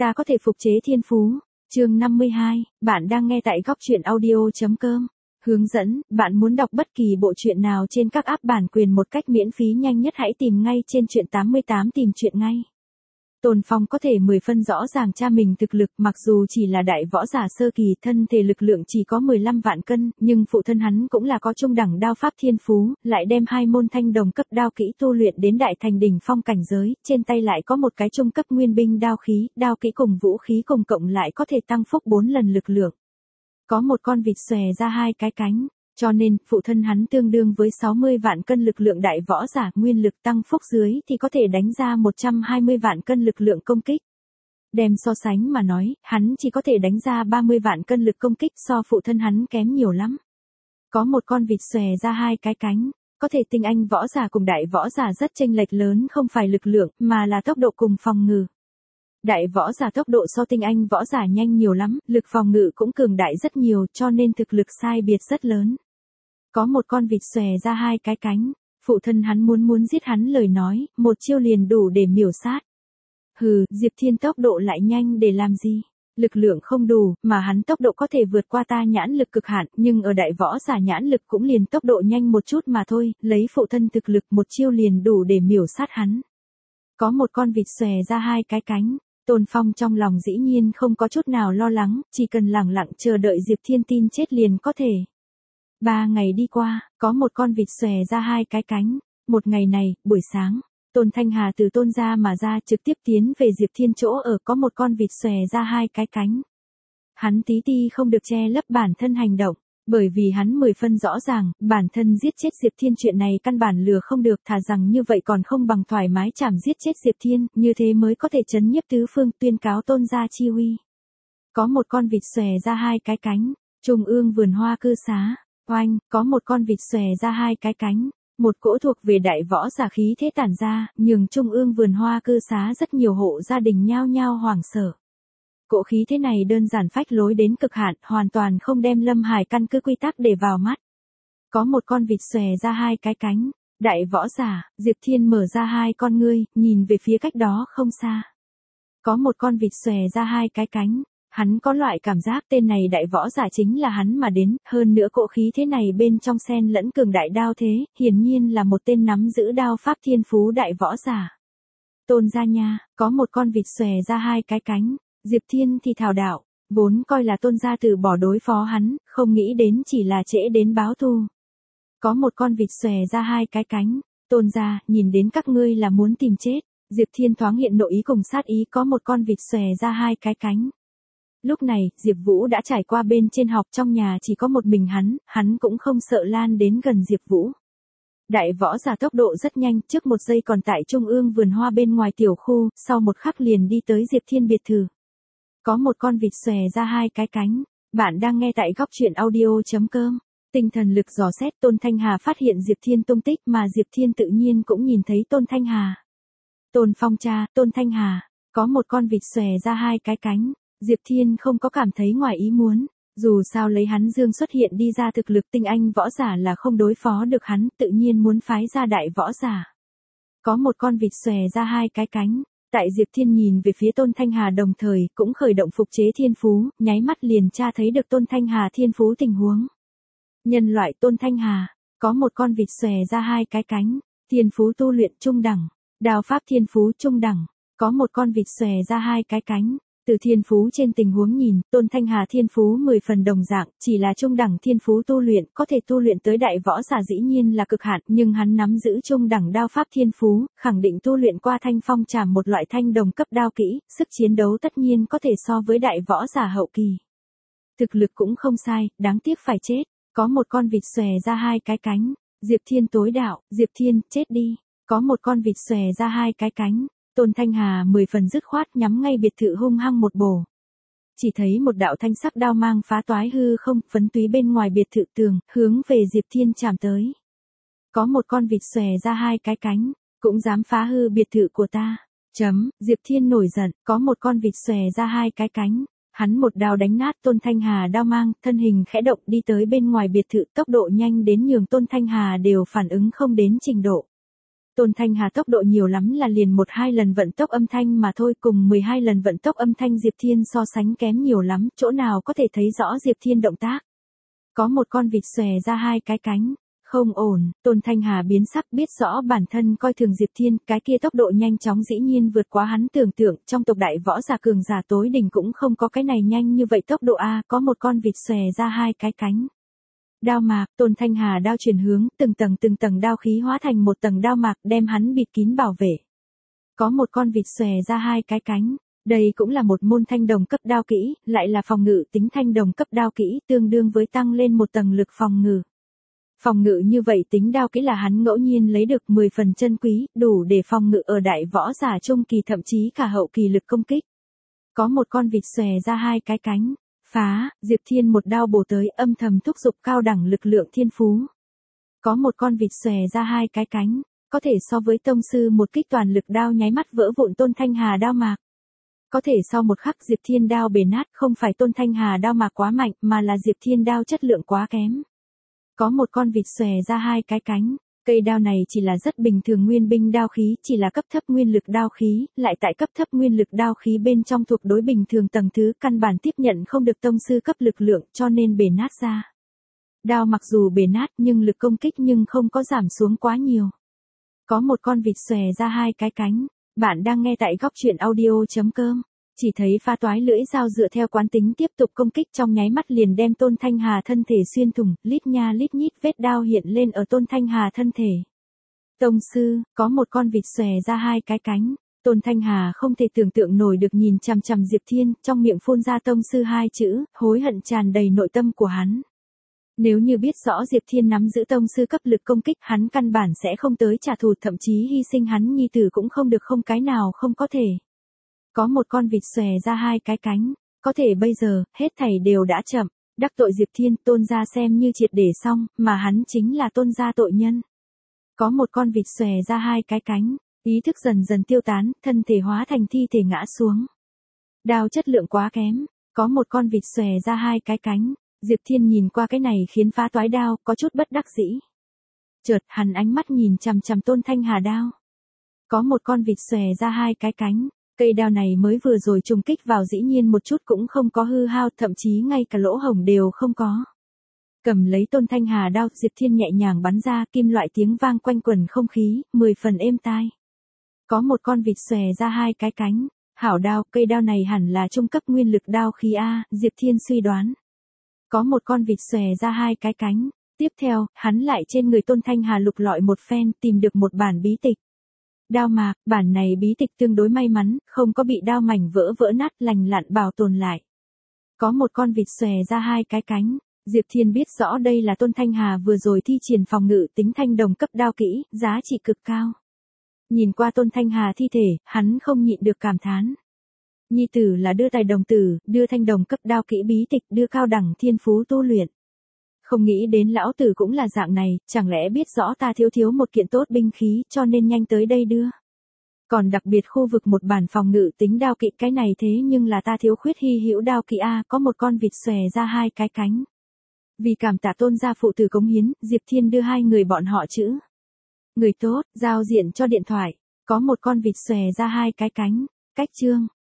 Ta có thể phục chế thiên phú. Chương 52, bạn đang nghe tại góc truyện audio.com. Hướng dẫn, bạn muốn đọc bất kỳ bộ truyện nào trên các app bản quyền một cách miễn phí nhanh nhất hãy tìm ngay trên truyện 88 tìm truyện ngay. Tôn Phong có thể 10 phân rõ ràng cha mình thực lực, mặc dù chỉ là đại võ giả sơ kỳ, thân thể lực lượng chỉ có 15 vạn cân, nhưng phụ thân hắn cũng là có trung đẳng đao pháp thiên phú, lại đem 2 môn thanh đồng cấp đao kỹ tu luyện đến đại thành đỉnh phong cảnh giới, trên tay lại có một cái trung cấp nguyên binh đao khí, đao kỹ cùng vũ khí cùng cộng lại có thể tăng phúc 4 lần lực lượng. Có một con vịt xòe ra 2 cái cánh. Cho nên, phụ thân hắn tương đương với 60 vạn cân lực lượng đại võ giả, nguyên lực tăng phúc dưới thì có thể đánh ra 120 vạn cân lực lượng công kích. Đem so sánh mà nói, hắn chỉ có thể đánh ra 30 vạn cân lực công kích, so phụ thân hắn kém nhiều lắm. Có một con vịt xòe ra 2 cái cánh, có thể tinh anh võ giả cùng đại võ giả rất chênh lệch lớn, không phải lực lượng, mà là tốc độ cùng phòng ngự. Đại võ giả tốc độ so tinh anh võ giả nhanh nhiều lắm, lực phòng ngự cũng cường đại rất nhiều, cho nên thực lực sai biệt rất lớn. Có một con vịt xòe ra 2 cái cánh, phụ thân hắn muốn giết hắn lời nói, một chiêu liền đủ để miểu sát. Hừ, Diệp Thiên tốc độ lại nhanh để làm gì? Lực lượng không đủ, mà hắn tốc độ có thể vượt qua ta nhãn lực cực hạn, nhưng ở đại võ giả nhãn lực cũng liền tốc độ nhanh một chút mà thôi, lấy phụ thân thực lực một chiêu liền đủ để miểu sát hắn. Có một con vịt xòe ra 2 cái cánh. Tôn Phong trong lòng dĩ nhiên không có chút nào lo lắng, chỉ cần lẳng lặng chờ đợi Diệp Thiên tin chết liền có thể. 3 ngày đi qua, có một con vịt xòe ra 2 cái cánh. Một ngày này, buổi sáng, Tôn Thanh Hà từ Tôn gia mà ra trực tiếp tiến về Diệp Thiên chỗ ở, có một con vịt xòe ra 2 cái cánh. Hắn tí ti không được che lấp bản thân hành động, bởi vì hắn 10 phân rõ ràng, bản thân giết chết Diệp Thiên chuyện này căn bản lừa không được, thà rằng như vậy còn không bằng thoải mái chảm giết chết Diệp Thiên, như thế mới có thể trấn nhiếp tứ phương, tuyên cáo Tôn gia chi uy. Có một con vịt xòe ra 2 cái cánh, Trung ương vườn hoa cư xá. Oanh, có một con vịt xòe ra 2 cái cánh, một cỗ thuộc về đại võ giả khí thế tản ra, nhường trung ương vườn hoa cư xá rất nhiều hộ gia đình nhao nhao hoảng sợ. Cỗ khí thế này đơn giản phách lối đến cực hạn, hoàn toàn không đem Lâm Hải căn cứ quy tắc để vào mắt. Có một con vịt xòe ra 2 cái cánh, đại võ giả, Diệp Thiên mở ra 2 con ngươi, nhìn về phía cách đó không xa. Có một con vịt xòe ra 2 cái cánh. Hắn có loại cảm giác tên này đại võ giả chính là hắn mà đến, hơn nữa cỗ khí thế này bên trong xen lẫn cường đại đao thế, hiển nhiên là một tên nắm giữ đao pháp thiên phú đại võ giả. Tôn gia nha, có một con vịt xòe ra 2 cái cánh, Diệp Thiên thì thảo đạo, vốn coi là Tôn gia từ bỏ đối phó hắn, không nghĩ đến chỉ là trễ đến báo thù. Có một con vịt xòe ra 2 cái cánh, Tôn gia, nhìn đến các ngươi là muốn tìm chết, Diệp Thiên thoáng hiện nội ý cùng sát ý, có một con vịt xòe ra 2 cái cánh. Lúc này, Diệp Vũ đã trải qua bên trên học, trong nhà chỉ có một mình hắn cũng không sợ lan đến gần Diệp Vũ. Đại võ giả tốc độ rất nhanh, trước một giây còn tại trung ương vườn hoa bên ngoài tiểu khu, sau một khắc liền đi tới Diệp Thiên biệt thự. Có một con vịt xòe ra 2 cái cánh, bạn đang nghe tại góc truyện audio.com. Tinh thần lực dò xét, Tôn Thanh Hà phát hiện Diệp Thiên tung tích, mà Diệp Thiên tự nhiên cũng nhìn thấy Tôn Thanh Hà. Tôn Phong cha, Tôn Thanh Hà, có một con vịt xòe ra 2 cái cánh. Diệp Thiên không có cảm thấy ngoài ý muốn, dù sao lấy hắn dương xuất hiện đi ra thực lực tinh anh võ giả là không đối phó được hắn, tự nhiên muốn phái ra đại võ giả. Có một con vịt xòe ra 2 cái cánh, tại Diệp Thiên nhìn về phía Tôn Thanh Hà đồng thời cũng khởi động phục chế thiên phú, nháy mắt liền tra thấy được Tôn Thanh Hà thiên phú tình huống. Nhân loại Tôn Thanh Hà, có một con vịt xòe ra 2 cái cánh, thiên phú tu luyện trung đẳng, đao pháp thiên phú trung đẳng, có một con vịt xòe ra 2 cái cánh. Từ thiên phú trên tình huống nhìn, Tôn Thanh Hà thiên phú 10 phần đồng dạng, chỉ là trung đẳng thiên phú tu luyện, có thể tu luyện tới đại võ giả dĩ nhiên là cực hạn, nhưng hắn nắm giữ trung đẳng đao pháp thiên phú, khẳng định tu luyện qua thanh phong trảm một loại thanh đồng cấp đao kỹ, sức chiến đấu tất nhiên có thể so với đại võ giả hậu kỳ. Thực lực cũng không sai, đáng tiếc phải chết, có một con vịt xòe ra 2 cái cánh, Diệp Thiên tối đạo, Diệp Thiên, chết đi, có một con vịt xòe ra 2 cái cánh. Tôn Thanh Hà 10 phần dứt khoát nhắm ngay biệt thự hung hăng một bổ. Chỉ thấy một đạo thanh sắc đao mang phá toái hư không, phấn túy bên ngoài biệt thự tường, hướng về Diệp Thiên chạm tới. Có một con vịt xòe ra 2 cái cánh, cũng dám phá hư biệt thự của ta. Diệp Thiên nổi giận, có một con vịt xòe ra 2 cái cánh. Hắn một đao đánh nát Tôn Thanh Hà đao mang, thân hình khẽ động đi tới bên ngoài biệt thự, tốc độ nhanh đến nhường Tôn Thanh Hà đều phản ứng không đến trình độ. Tôn Thanh Hà tốc độ nhiều lắm là liền 1-2 lần vận tốc âm thanh mà thôi, cùng 12 lần vận tốc âm thanh Diệp Thiên so sánh kém nhiều lắm, chỗ nào có thể thấy rõ Diệp Thiên động tác. Có một con vịt xòe ra hai cái cánh. Không ổn, Tôn Thanh Hà biến sắc, biết rõ bản thân coi thường Diệp Thiên, cái kia tốc độ nhanh chóng dĩ nhiên vượt quá hắn tưởng tượng, trong tộc đại võ giả cường giả tối đỉnh cũng không có cái này nhanh như vậy tốc độ a, có một con vịt xòe ra hai cái cánh. Đao mạc, Tôn Thanh Hà đao chuyển hướng, từng tầng đao khí hóa thành một tầng đao mạc đem hắn bịt kín bảo vệ. Có một con vịt xòe ra hai cái cánh. Đây cũng là một môn thanh đồng cấp đao kỹ, lại là phòng ngự tính thanh đồng cấp đao kỹ, tương đương với tăng lên một tầng lực phòng ngự. Phòng ngự như vậy tính đao kỹ là hắn ngẫu nhiên lấy được 10 phần chân quý, đủ để phòng ngự ở đại võ giả trung kỳ thậm chí cả hậu kỳ lực công kích. Có một con vịt xòe ra hai cái cánh. Phá, Diệp Thiên một đao bổ tới, âm thầm thúc giục cao đẳng lực lượng thiên phú. Có một con vịt xòe ra hai cái cánh, có thể so với tông sư một kích toàn lực đao nháy mắt vỡ vụn Tôn Thanh Hà đao mạc. Có thể sau một khắc Diệp Thiên đao bể nát, không phải Tôn Thanh Hà đao mạc quá mạnh mà là Diệp Thiên đao chất lượng quá kém. Có một con vịt xòe ra hai cái cánh, cây đao này chỉ là rất bình thường nguyên binh đao khí, chỉ là cấp thấp nguyên lực đao khí, lại tại cấp thấp nguyên lực đao khí bên trong thuộc đối bình thường tầng thứ, căn bản tiếp nhận không được tông sư cấp lực lượng, cho nên bể nát ra. Đao mặc dù bể nát nhưng lực công kích nhưng không có giảm xuống quá nhiều. Có một con vịt xòe ra hai cái cánh, bạn đang nghe tại góc truyện audio.com. Chỉ thấy pha toái lưỡi dao dựa theo quán tính tiếp tục công kích, trong nháy mắt liền đem Tôn Thanh Hà thân thể xuyên thủng, lít nha lít nhít vết đao hiện lên ở Tôn Thanh Hà thân thể. Tông sư, có một con vịt xòe ra hai cái cánh. Tôn Thanh Hà không thể tưởng tượng nổi được nhìn chằm chằm Diệp Thiên, trong miệng phun ra tông sư hai chữ, hối hận tràn đầy nội tâm của hắn. Nếu như biết rõ Diệp Thiên nắm giữ tông sư cấp lực công kích, hắn căn bản sẽ không tới trả thù, thậm chí hy sinh hắn nhi tử cũng không được, không cái nào không có thể. Có một con vịt xòe ra hai cái cánh, có thể bây giờ, hết thảy đều đã chậm, đắc tội Diệp Thiên, Tôn gia xem như triệt để xong, mà hắn chính là Tôn gia tội nhân. Có một con vịt xòe ra hai cái cánh, ý thức dần dần tiêu tán, thân thể hóa thành thi thể ngã xuống. Đao chất lượng quá kém, có một con vịt xòe ra hai cái cánh, Diệp Thiên nhìn qua cái này khiến phá toái đao, có chút bất đắc dĩ. Chợt, hắn ánh mắt nhìn chằm chằm Tôn Thanh Hà đao. Có một con vịt xòe ra hai cái cánh. Cây đao này mới vừa rồi trùng kích vào dĩ nhiên một chút cũng không có hư hao, thậm chí ngay cả lỗ hổng đều không có. Cầm lấy Tôn Thanh Hà đao, Diệp Thiên nhẹ nhàng bắn ra, kim loại tiếng vang quanh quẩn không khí, 10 phần êm tai. Có một con vịt xòe ra hai cái cánh, hảo đao, cây đao này hẳn là trung cấp nguyên lực đao khí A, Diệp Thiên suy đoán. Có một con vịt xòe ra hai cái cánh, tiếp theo, hắn lại trên người Tôn Thanh Hà lục lọi một phen, tìm được một bản bí tịch. Đao mạc, bản này bí tịch tương đối may mắn, không có bị đao mảnh vỡ nát, lành lặn bảo tồn lại. Có một con vịt xòe ra hai cái cánh, Diệp Thiên biết rõ đây là Tôn Thanh Hà vừa rồi thi triển phòng ngự tính thanh đồng cấp đao kỹ, giá trị cực cao. Nhìn qua Tôn Thanh Hà thi thể, hắn không nhịn được cảm thán. Nhi tử là đưa tài đồng tử, đưa thanh đồng cấp đao kỹ bí tịch, đưa cao đẳng thiên phú tu luyện. Không nghĩ đến lão tử cũng là dạng này, chẳng lẽ biết rõ ta thiếu một kiện tốt binh khí, cho nên nhanh tới đây đưa. Còn đặc biệt khu vực một bản phòng ngự tính đao kỵ, cái này thế nhưng là ta thiếu khuyết hy hữu đao kỵ A, có một con vịt xòe ra hai cái cánh. Vì cảm tạ Tôn gia phụ tử cống hiến, Diệp Thiên đưa hai người bọn họ chữ. Người tốt, giao diện cho điện thoại, có một con vịt xòe ra hai cái cánh, cách chương.